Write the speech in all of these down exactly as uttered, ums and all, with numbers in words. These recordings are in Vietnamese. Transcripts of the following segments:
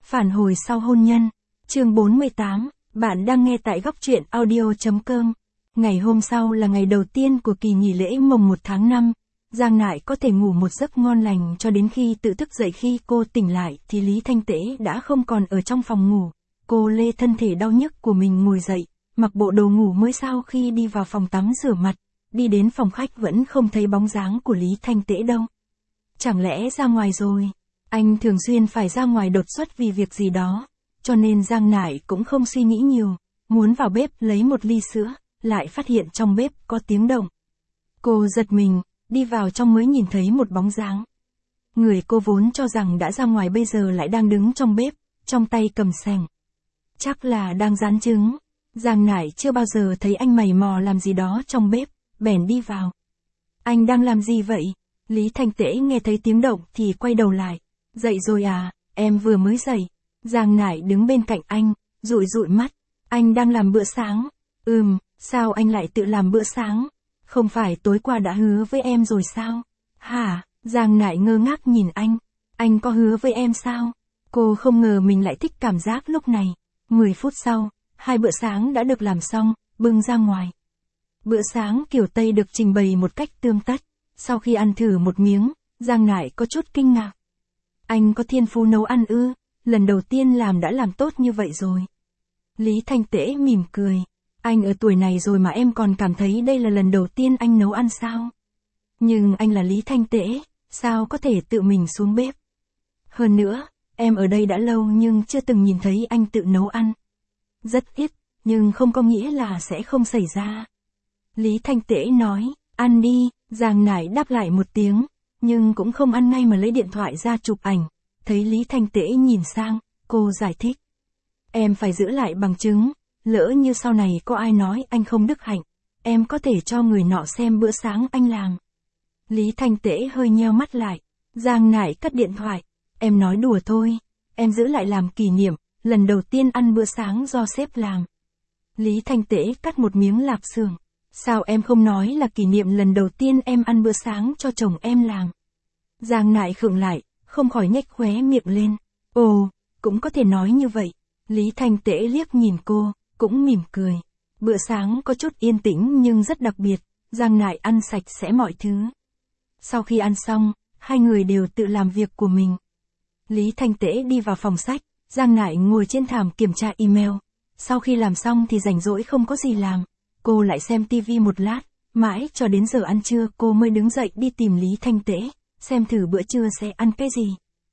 Phản hồi sau hôn nhân. Chương bốn mươi tám, bạn đang nghe tại góc truyện audio.com. Ngày hôm sau là ngày đầu tiên của kỳ nghỉ lễ mồng một tháng năm. Giang Nại có thể ngủ một giấc ngon lành cho đến khi tự thức dậy. Khi cô tỉnh lại thì Lý Thanh Tễ đã không còn ở trong phòng ngủ. Cô lê thân thể đau nhức của mình ngồi dậy, mặc bộ đồ ngủ mới sau khi đi vào phòng tắm rửa mặt. Đi đến phòng khách vẫn không thấy bóng dáng của Lý Thanh Tễ đâu. Chẳng lẽ ra ngoài rồi? Anh thường xuyên phải ra ngoài đột xuất vì việc gì đó, cho nên Giang Nại cũng không suy nghĩ nhiều, muốn vào bếp lấy một ly sữa, lại phát hiện trong bếp có tiếng động. Cô giật mình, đi vào trong mới nhìn thấy một bóng dáng. Người cô vốn cho rằng đã ra ngoài bây giờ lại đang đứng trong bếp, trong tay cầm sành. Chắc là đang rán trứng. Giang Nại chưa bao giờ thấy anh mày mò làm gì đó trong bếp, bèn đi vào. Anh đang làm gì vậy? Lý Thanh Tễ nghe thấy tiếng động thì quay đầu lại. Dậy rồi à, em vừa mới dậy. Giang Nại đứng bên cạnh anh, dụi dụi mắt. Anh đang làm bữa sáng. Ừm, sao anh lại tự làm bữa sáng? Không phải tối qua đã hứa với em rồi sao? Hả? Giang Nại ngơ ngác nhìn anh. Anh có hứa với em sao? Cô không ngờ mình lại thích cảm giác lúc này. mười phút sau, hai bữa sáng đã được làm xong, bưng ra ngoài. Bữa sáng kiểu Tây được trình bày một cách tươm tất. Sau khi ăn thử một miếng, Giang Nại có chút kinh ngạc. Anh có thiên phú nấu ăn ư? Lần đầu tiên làm đã làm tốt như vậy rồi. Lý Thanh Tễ mỉm cười. Anh ở tuổi này rồi mà em còn cảm thấy đây là lần đầu tiên anh nấu ăn sao? Nhưng anh là Lý Thanh Tễ, sao có thể tự mình xuống bếp? Hơn nữa, em ở đây đã lâu nhưng chưa từng nhìn thấy anh tự nấu ăn. Rất ít, nhưng không có nghĩa là sẽ không xảy ra. Lý Thanh Tễ nói, ăn đi. Giang Nại đáp lại một tiếng, nhưng cũng không ăn ngay mà lấy điện thoại ra chụp ảnh. Thấy Lý Thanh Tễ nhìn sang, cô giải thích. Em phải giữ lại bằng chứng, lỡ như sau này có ai nói anh không đức hạnh, em có thể cho người nọ xem bữa sáng anh làm. Lý Thanh Tễ hơi nheo mắt lại. Giang Nại cắt điện thoại. Em nói đùa thôi, em giữ lại làm kỷ niệm, lần đầu tiên ăn bữa sáng do sếp làm. Lý Thanh Tễ cắt một miếng lạp xưởng. Sao em không nói là kỷ niệm lần đầu tiên em ăn bữa sáng cho chồng em làm? Giang Nại khựng lại, không khỏi nhếch khóe miệng lên. Ồ, cũng có thể nói như vậy. Lý Thanh Tễ liếc nhìn cô, cũng mỉm cười. Bữa sáng có chút yên tĩnh nhưng rất đặc biệt, Giang Nại ăn sạch sẽ mọi thứ. Sau khi ăn xong, hai người đều tự làm việc của mình. Lý Thanh Tễ đi vào phòng sách, Giang Nại ngồi trên thảm kiểm tra email. Sau khi làm xong thì rảnh rỗi không có gì làm. Cô lại xem tivi một lát, mãi cho đến giờ ăn trưa cô mới đứng dậy đi tìm Lý Thanh Tễ, xem thử bữa trưa sẽ ăn cái gì.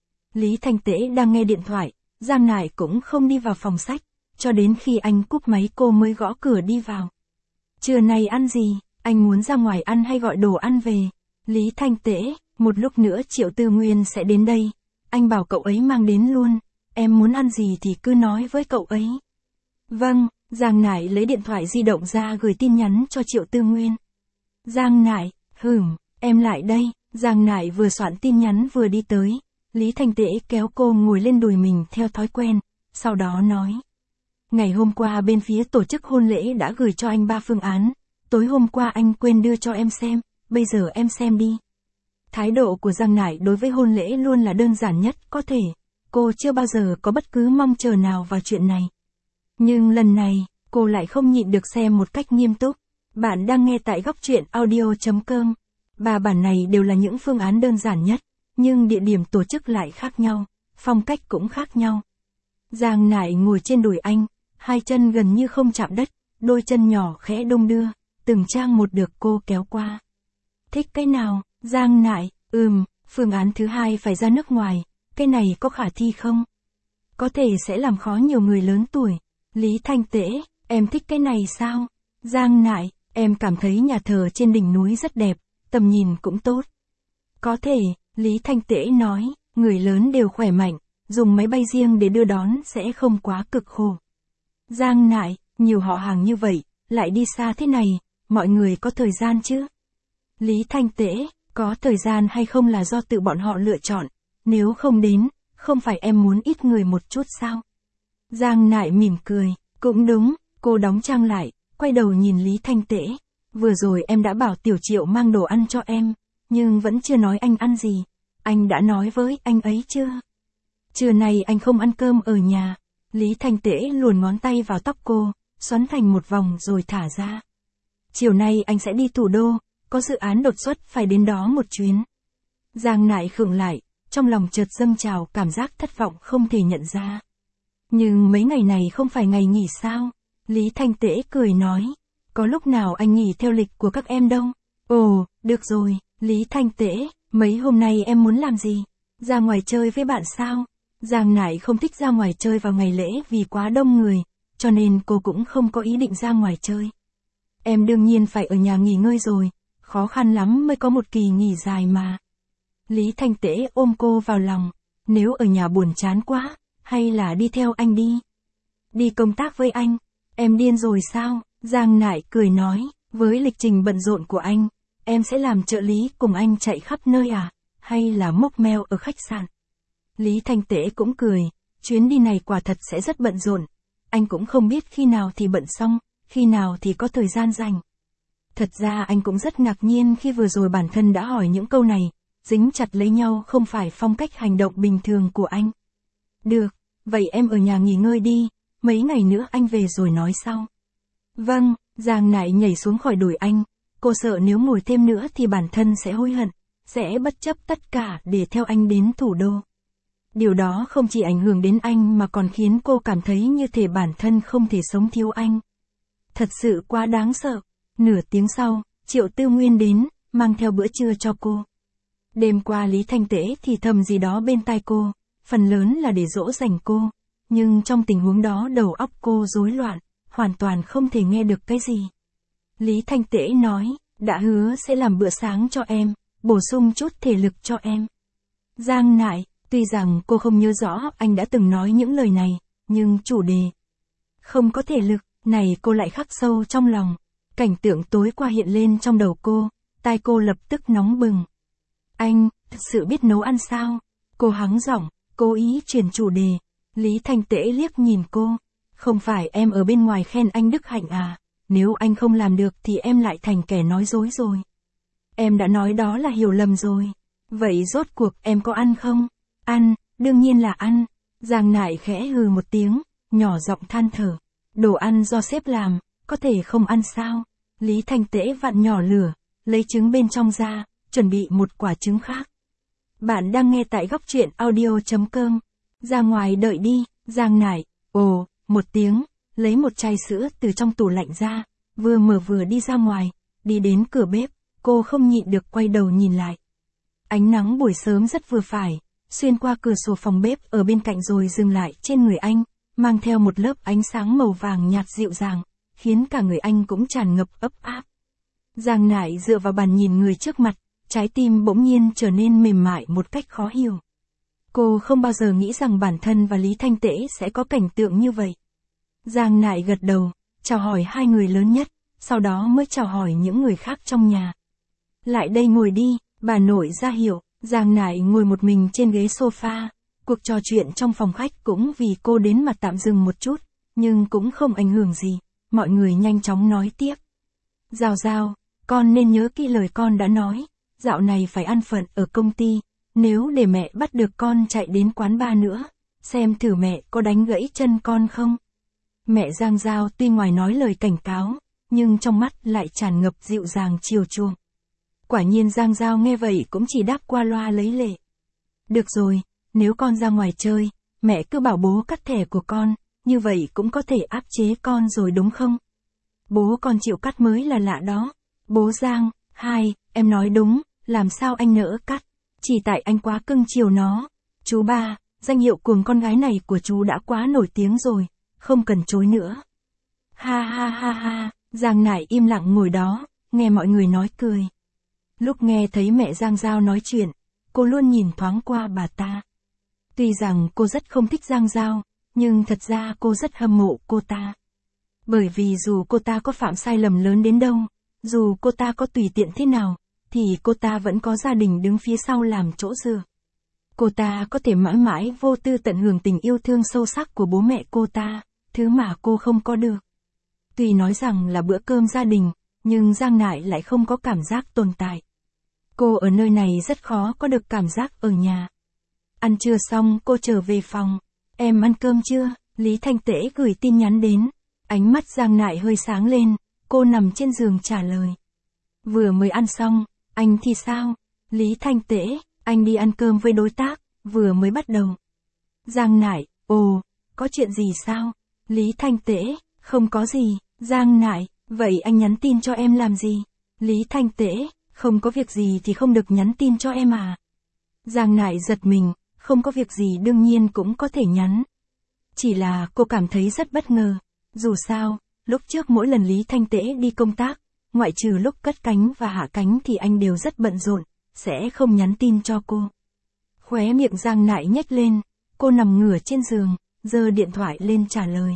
Lý Thanh Tễ đang nghe điện thoại, Giang Nại cũng không đi vào phòng sách, cho đến khi anh cúp máy cô mới gõ cửa đi vào. Trưa nay ăn gì, anh muốn ra ngoài ăn hay gọi đồ ăn về? Lý Thanh Tễ, một lúc nữa Triệu Tư Nguyên sẽ đến đây, anh bảo cậu ấy mang đến luôn, em muốn ăn gì thì cứ nói với cậu ấy. Vâng. Giang Nại lấy điện thoại di động ra gửi tin nhắn cho Triệu Tư Nguyên. Giang Nại, hửm, em lại đây. Giang Nại vừa soạn tin nhắn vừa đi tới. Lý Thanh Tễ kéo cô ngồi lên đùi mình theo thói quen, sau đó nói. Ngày hôm qua bên phía tổ chức hôn lễ đã gửi cho anh ba phương án. Tối hôm qua anh quên đưa cho em xem, bây giờ em xem đi. Thái độ của Giang Nại đối với hôn lễ luôn là đơn giản nhất có thể. Cô chưa bao giờ có bất cứ mong chờ nào vào chuyện này. Nhưng lần này, cô lại không nhịn được xem một cách nghiêm túc. Bạn đang nghe tại góc truyện audio.com. Ba bản này đều là những phương án đơn giản nhất, nhưng địa điểm tổ chức lại khác nhau, phong cách cũng khác nhau. Giang Nại ngồi trên đùi anh, hai chân gần như không chạm đất, đôi chân nhỏ khẽ đung đưa, từng trang một được cô kéo qua. Thích cái nào? Giang Nại, ừm, phương án thứ hai phải ra nước ngoài, cái này có khả thi không? Có thể sẽ làm khó nhiều người lớn tuổi. Lý Thanh Tễ, em thích cái này sao? Giang Nại, em cảm thấy nhà thờ trên đỉnh núi rất đẹp, tầm nhìn cũng tốt. Có thể, Lý Thanh Tễ nói, người lớn đều khỏe mạnh, dùng máy bay riêng để đưa đón sẽ không quá cực khổ. Giang Nại, nhiều họ hàng như vậy, lại đi xa thế này, mọi người có thời gian chứ? Lý Thanh Tễ, có thời gian hay không là do tự bọn họ lựa chọn, nếu không đến, không phải em muốn ít người một chút sao? Giang Nại mỉm cười, cũng đúng, cô đóng trang lại, quay đầu nhìn Lý Thanh Tễ. Vừa rồi em đã bảo Tiểu Triệu mang đồ ăn cho em, nhưng vẫn chưa nói anh ăn gì. Anh đã nói với anh ấy chưa? Trưa nay anh không ăn cơm ở nhà. Lý Thanh Tễ luồn ngón tay vào tóc cô, xoắn thành một vòng rồi thả ra. Chiều nay anh sẽ đi thủ đô, có dự án đột xuất phải đến đó một chuyến. Giang Nại khựng lại, trong lòng chợt dâng trào cảm giác thất vọng không thể nhận ra. Nhưng mấy ngày này không phải ngày nghỉ sao? Lý Thanh Tễ cười nói. Có lúc nào anh nghỉ theo lịch của các em đâu. Ồ, được rồi, Lý Thanh Tễ, mấy hôm nay em muốn làm gì? Ra ngoài chơi với bạn sao? Giang Nại không thích ra ngoài chơi vào ngày lễ vì quá đông người, cho nên cô cũng không có ý định ra ngoài chơi. Em đương nhiên phải ở nhà nghỉ ngơi rồi, khó khăn lắm mới có một kỳ nghỉ dài mà. Lý Thanh Tễ ôm cô vào lòng, nếu ở nhà buồn chán quá, hay là đi theo anh đi? Đi công tác với anh, em điên rồi sao? Giang Nại cười nói, với lịch trình bận rộn của anh, em sẽ làm trợ lý cùng anh chạy khắp nơi à, hay là mốc meo ở khách sạn? Lý Thanh Tễ cũng cười, chuyến đi này quả thật sẽ rất bận rộn, anh cũng không biết khi nào thì bận xong, khi nào thì có thời gian rảnh. Thật ra anh cũng rất ngạc nhiên khi vừa rồi bản thân đã hỏi những câu này, dính chặt lấy nhau không phải phong cách hành động bình thường của anh. Được, vậy em ở nhà nghỉ ngơi đi, mấy ngày nữa anh về rồi nói sau. Vâng, Giang Nại nhảy xuống khỏi đùi anh, cô sợ nếu ngồi thêm nữa thì bản thân sẽ hối hận, sẽ bất chấp tất cả để theo anh đến thủ đô. Điều đó không chỉ ảnh hưởng đến anh mà còn khiến cô cảm thấy như thể bản thân không thể sống thiếu anh. Thật sự quá đáng sợ. Nửa tiếng sau, Triệu Tư Nguyên đến, mang theo bữa trưa cho cô. Đêm qua Lý Thanh Tễ thì thầm gì đó bên tai cô, phần lớn là để dỗ dành cô, nhưng trong tình huống đó đầu óc cô rối loạn, hoàn toàn không thể nghe được cái gì. Lý Thanh Tễ nói, đã hứa sẽ làm bữa sáng cho em, bổ sung chút thể lực cho em. Giang Nại, tuy rằng cô không nhớ rõ anh đã từng nói những lời này, nhưng chủ đề không có thể lực này cô lại khắc sâu trong lòng. Cảnh tượng tối qua hiện lên trong đầu cô, tai cô lập tức nóng bừng. Anh, thật sự biết nấu ăn sao? Cô hắng giọng, cố ý chuyển chủ đề. Lý Thanh Tễ liếc nhìn cô. Không phải em ở bên ngoài khen anh đức hạnh à? Nếu anh không làm được thì em lại thành kẻ nói dối rồi. Em đã nói đó là hiểu lầm rồi. Vậy rốt cuộc em có ăn không? Ăn, đương nhiên là ăn. Giang Nại khẽ hừ một tiếng, nhỏ giọng than thở. Đồ ăn do sếp làm, có thể không ăn sao? Lý Thanh Tễ vặn nhỏ lửa, lấy trứng bên trong ra, chuẩn bị một quả trứng khác. Bạn đang nghe tại góc truyện audio chấm com. Ra ngoài đợi đi, Giang Nại, ồ, một tiếng, lấy một chai sữa từ trong tủ lạnh ra, vừa mở vừa đi ra ngoài, đi đến cửa bếp, cô không nhịn được quay đầu nhìn lại. Ánh nắng buổi sớm rất vừa phải, xuyên qua cửa sổ phòng bếp ở bên cạnh rồi dừng lại trên người anh, mang theo một lớp ánh sáng màu vàng nhạt dịu dàng, khiến cả người anh cũng tràn ngập ấm áp. Giang Nại dựa vào bàn nhìn người trước mặt, trái tim bỗng nhiên trở nên mềm mại một cách khó hiểu. Cô không bao giờ nghĩ rằng bản thân và Lý Thanh Tễ sẽ có cảnh tượng như vậy. Giang Nại gật đầu, chào hỏi hai người lớn nhất, sau đó mới chào hỏi những người khác trong nhà. Lại đây ngồi đi, bà nội ra hiệu. Giang Nại ngồi một mình trên ghế sofa. Cuộc trò chuyện trong phòng khách cũng vì cô đến mà tạm dừng một chút, nhưng cũng không ảnh hưởng gì. Mọi người nhanh chóng nói tiếp. Giao Giao, con nên nhớ kỹ lời con đã nói, dạo này phải ăn phận ở công ty, nếu để mẹ bắt được con chạy đến quán bar nữa, xem thử mẹ có đánh gãy chân con không. Mẹ Giang Giao tuy ngoài nói lời cảnh cáo, nhưng trong mắt lại tràn ngập dịu dàng chiều chuộng. Quả nhiên Giang Giao nghe vậy cũng chỉ đáp qua loa lấy lệ. Được rồi, nếu con ra ngoài chơi, mẹ cứ bảo bố cắt thẻ của con, như vậy cũng có thể áp chế con rồi đúng không? Bố con chịu cắt mới là lạ đó. Bố Giang, hai, em nói đúng, làm sao anh nỡ cắt? Chỉ tại anh quá cưng chiều nó. Chú ba, danh hiệu cuồng con gái này của chú đã quá nổi tiếng rồi, không cần chối nữa. Ha ha ha ha, Giang Nại im lặng ngồi đó, nghe mọi người nói cười. Lúc nghe thấy mẹ Giang Giao nói chuyện, cô luôn nhìn thoáng qua bà ta. Tuy rằng cô rất không thích Giang Giao, nhưng thật ra cô rất hâm mộ cô ta. Bởi vì dù cô ta có phạm sai lầm lớn đến đâu, dù cô ta có tùy tiện thế nào, thì cô ta vẫn có gia đình đứng phía sau làm chỗ dựa. Cô ta có thể mãi mãi vô tư tận hưởng tình yêu thương sâu sắc của bố mẹ cô ta, thứ mà cô không có được. Tuy nói rằng là bữa cơm gia đình, nhưng Giang Nại lại không có cảm giác tồn tại. Cô ở nơi này rất khó có được cảm giác ở nhà. Ăn trưa xong cô trở về phòng. Em ăn cơm chưa? Lý Thanh Tễ gửi tin nhắn đến. Ánh mắt Giang Nại hơi sáng lên, cô nằm trên giường trả lời. Vừa mới ăn xong, anh thì sao? Lý Thanh Tễ, anh đi ăn cơm với đối tác, vừa mới bắt đầu. Giang Nại, ồ, có chuyện gì sao? Lý Thanh Tễ, không có gì. Giang Nại, vậy anh nhắn tin cho em làm gì? Lý Thanh Tễ, không có việc gì thì không được nhắn tin cho em à? Giang Nại giật mình, không có việc gì đương nhiên cũng có thể nhắn. Chỉ là cô cảm thấy rất bất ngờ. Dù sao, lúc trước mỗi lần Lý Thanh Tễ đi công tác, ngoại trừ lúc cất cánh và hạ cánh thì anh đều rất bận rộn, sẽ không nhắn tin cho cô. Khóe miệng Giang Nại nhếch lên, cô nằm ngửa trên giường, giơ điện thoại lên trả lời.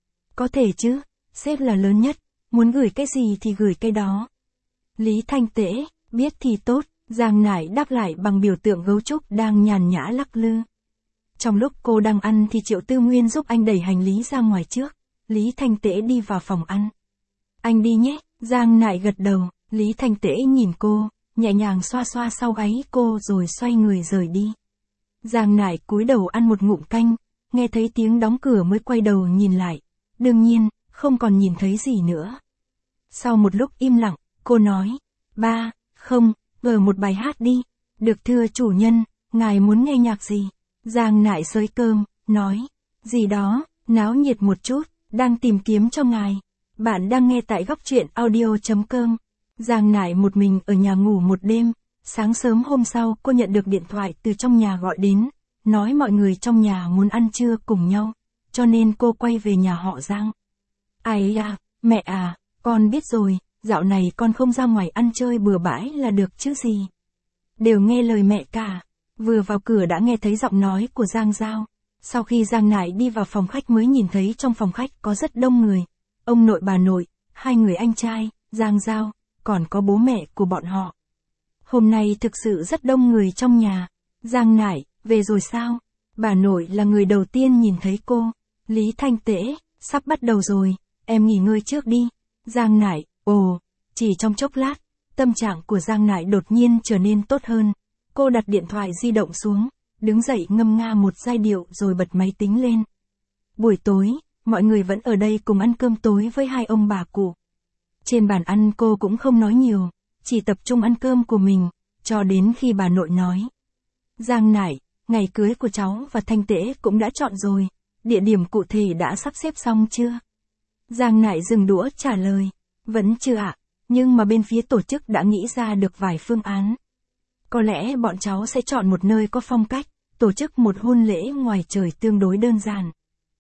Có thể chứ, sếp là lớn nhất, muốn gửi cái gì thì gửi cái đó. Lý Thanh Tễ, biết thì tốt, Giang Nại đáp lại bằng biểu tượng gấu trúc đang nhàn nhã lắc lư. Trong lúc cô đang ăn thì Triệu Tư Nguyên giúp anh đẩy hành lý ra ngoài trước. Lý Thanh Tễ đi vào phòng ăn. Anh đi nhé, Giang Nại gật đầu, Lý Thanh Tễ nhìn cô, nhẹ nhàng xoa xoa sau gáy cô rồi xoay người rời đi. Giang Nại cúi đầu ăn một ngụm canh, nghe thấy tiếng đóng cửa mới quay đầu nhìn lại. Đương nhiên, không còn nhìn thấy gì nữa. Sau một lúc im lặng, cô nói, ba, không, gờ một bài hát đi. Được thưa chủ nhân, ngài muốn nghe nhạc gì? Giang Nại xới cơm, nói, gì đó, náo nhiệt một chút, đang tìm kiếm cho ngài. Bạn đang nghe tại góc truyện audio chấm com. Giang Nại một mình ở nhà ngủ một đêm, sáng sớm hôm sau cô nhận được điện thoại từ trong nhà gọi đến, nói mọi người trong nhà muốn ăn trưa cùng nhau, cho nên cô quay về nhà họ Giang. Ai à, mẹ à, con biết rồi, dạo này con không ra ngoài ăn chơi bừa bãi là được chứ gì. Đều nghe lời mẹ cả. Vừa vào cửa đã nghe thấy giọng nói của Giang Giao. Sau khi Giang Nại đi vào phòng khách mới nhìn thấy trong phòng khách có rất đông người. Ông nội bà nội, hai người anh trai, Giang Giao, còn có bố mẹ của bọn họ. Hôm nay thực sự rất đông người trong nhà. Giang Nại, về rồi sao? Bà nội là người đầu tiên nhìn thấy cô. Lý Thanh Tễ, sắp bắt đầu rồi, em nghỉ ngơi trước đi. Giang Nại, ồ, chỉ trong chốc lát, tâm trạng của Giang Nại đột nhiên trở nên tốt hơn. Cô đặt điện thoại di động xuống, đứng dậy ngâm nga một giai điệu rồi bật máy tính lên. Buổi tối, mọi người vẫn ở đây cùng ăn cơm tối với hai ông bà cụ. Trên bàn ăn cô cũng không nói nhiều, chỉ tập trung ăn cơm của mình, cho đến khi bà nội nói. Giang Nại, ngày cưới của cháu và Thanh Tễ cũng đã chọn rồi, địa điểm cụ thể đã sắp xếp xong chưa? Giang Nại dừng đũa trả lời, vẫn chưa ạ, nhưng mà bên phía tổ chức đã nghĩ ra được vài phương án. Có lẽ bọn cháu sẽ chọn một nơi có phong cách, tổ chức một hôn lễ ngoài trời tương đối đơn giản.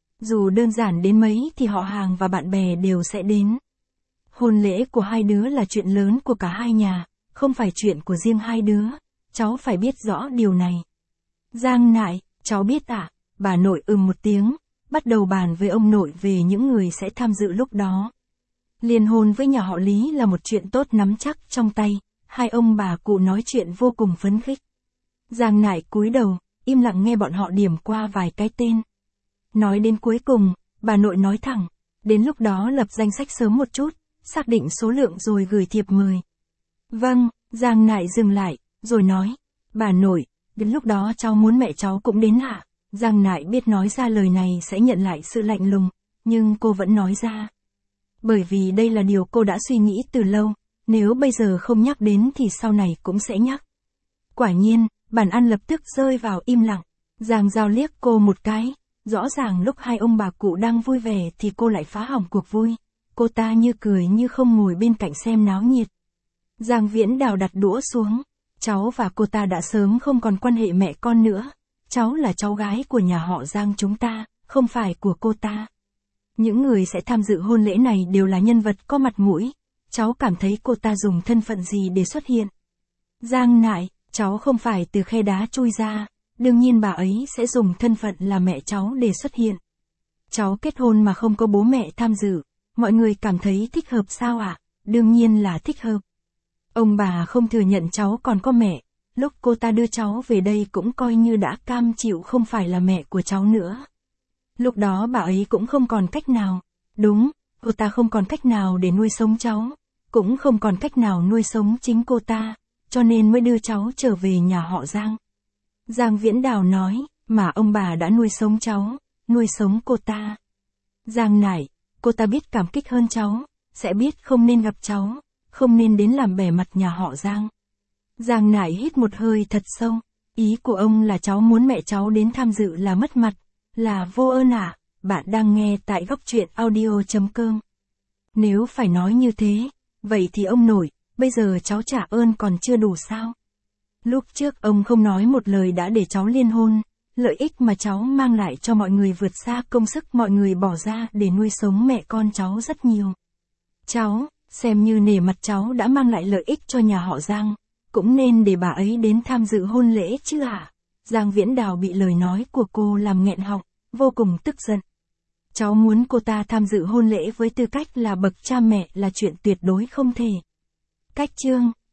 Dù đơn giản đến mấy thì họ hàng và bạn bè đều sẽ đến. Hôn lễ của hai đứa là chuyện lớn của cả hai nhà, không phải chuyện của riêng hai đứa, cháu phải biết rõ điều này. Giang Nại, cháu biết ạ, à? Bà nội ừm một tiếng, bắt đầu bàn với ông nội về những người sẽ tham dự lúc đó. Liên hôn với nhà họ Lý là một chuyện tốt nắm chắc trong tay. Hai ông bà cụ nói chuyện vô cùng phấn khích. Giang Nại cúi đầu, im lặng nghe bọn họ điểm qua vài cái tên. Nói đến cuối cùng, bà nội nói thẳng, đến lúc đó lập danh sách sớm một chút, xác định số lượng rồi gửi thiệp mời. Vâng, Giang Nại dừng lại, rồi nói, bà nội, đến lúc đó cháu muốn mẹ cháu cũng đến ạ. Giang Nại biết nói ra lời này sẽ nhận lại sự lạnh lùng, nhưng cô vẫn nói ra. Bởi vì đây là điều cô đã suy nghĩ từ lâu. Nếu bây giờ không nhắc đến thì sau này cũng sẽ nhắc. Quả nhiên, bàn ăn lập tức rơi vào im lặng. Giang Giao liếc cô một cái. Rõ ràng lúc hai ông bà cụ đang vui vẻ thì cô lại phá hỏng cuộc vui. Cô ta như cười như không ngồi bên cạnh xem náo nhiệt. Giang Viễn Đào đặt đũa xuống. Cháu và cô ta đã sớm không còn quan hệ mẹ con nữa. Cháu là cháu gái của nhà họ Giang chúng ta, không phải của cô ta. Những người sẽ tham dự hôn lễ này đều là nhân vật có mặt mũi. Cháu cảm thấy cô ta dùng thân phận gì để xuất hiện? Giang Nại, cháu không phải từ khe đá chui ra, đương nhiên bà ấy sẽ dùng thân phận là mẹ cháu để xuất hiện. Cháu kết hôn mà không có bố mẹ tham dự, mọi người cảm thấy thích hợp sao ạ? À? Đương nhiên là thích hợp. Ông bà không thừa nhận cháu còn có mẹ, lúc cô ta đưa cháu về đây cũng coi như đã cam chịu không phải là mẹ của cháu nữa. Lúc đó bà ấy cũng không còn cách nào. Đúng, cô ta không còn cách nào để nuôi sống cháu, cũng không còn cách nào nuôi sống chính cô ta, cho nên mới đưa cháu trở về nhà họ Giang. Giang Viễn Đào nói, mà ông bà đã nuôi sống cháu, nuôi sống cô ta. Giang Nải, cô ta biết cảm kích hơn cháu, sẽ biết không nên gặp cháu, không nên đến làm bẻ mặt nhà họ Giang. Giang Nải hít một hơi thật sâu, ý của ông là cháu muốn mẹ cháu đến tham dự là mất mặt, là vô ơn à? Bạn đang nghe tại góc truyện audio.com. Nếu phải nói như thế, vậy thì ông nội, bây giờ cháu trả ơn còn chưa đủ sao? Lúc trước ông không nói một lời đã để cháu liên hôn, lợi ích mà cháu mang lại cho mọi người vượt xa công sức mọi người bỏ ra để nuôi sống mẹ con cháu rất nhiều. Cháu, xem như nể mặt cháu đã mang lại lợi ích cho nhà họ Giang, cũng nên để bà ấy đến tham dự hôn lễ chứ hả? Giang Viễn Đào bị lời nói của cô làm nghẹn họng, vô cùng tức giận. Cháu muốn cô ta tham dự hôn lễ với tư cách là bậc cha mẹ là chuyện tuyệt đối không thể. Cách chương,